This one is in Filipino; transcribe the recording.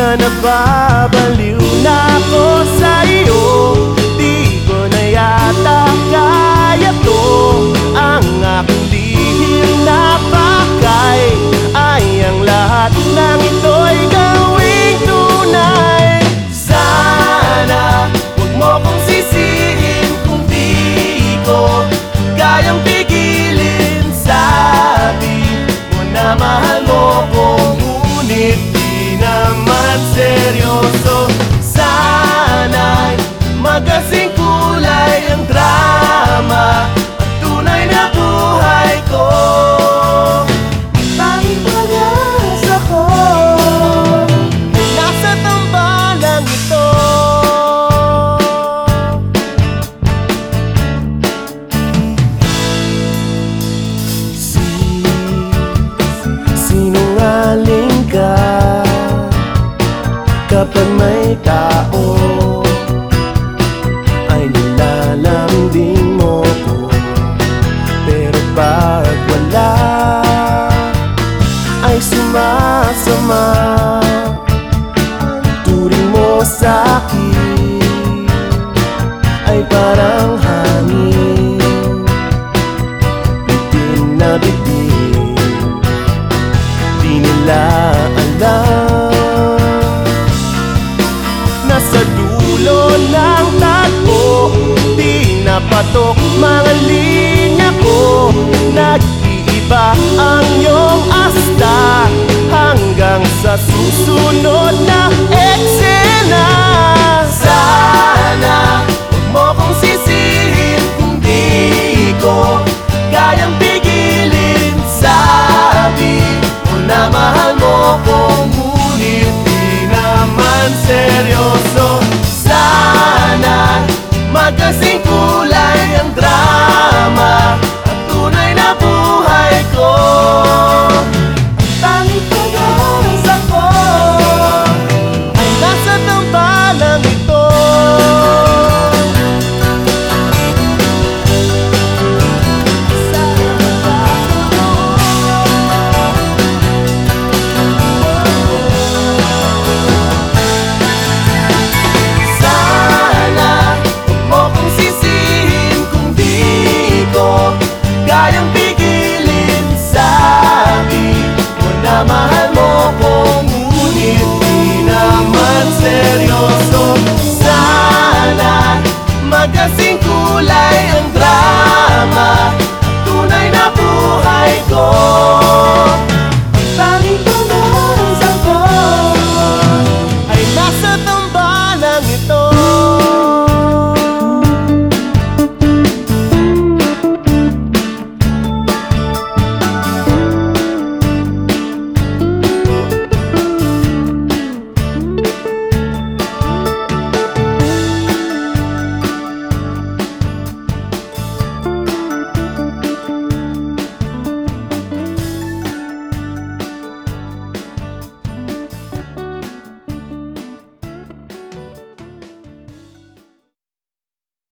na nababaliw na ako sa'yo. Di ko na yata kaya to. Ang aking lihim na pakay ay ang lahat ng ito'y gawing tunay. Sana huwag mo kong sisihin kung di ko kayang pigilin. Sabi mo na mahal mo ko, ngunit di naman seryoso. Sana'y magkasing kulay ang drama at tunay na buhay ko. Tanging pag-asa ko ay nasa tambalang ito. Sinungaling ka kapag may tao ay nilalambing mo ko, pero pag wala ay sumasama. Turing mo sa'kin ay parang hangin, bitin na bitin. Di nila alam, nasa dulo ng tagpo, di napatok mga linya ko. Nag-iiba ang iyong asta hanggang sa susunod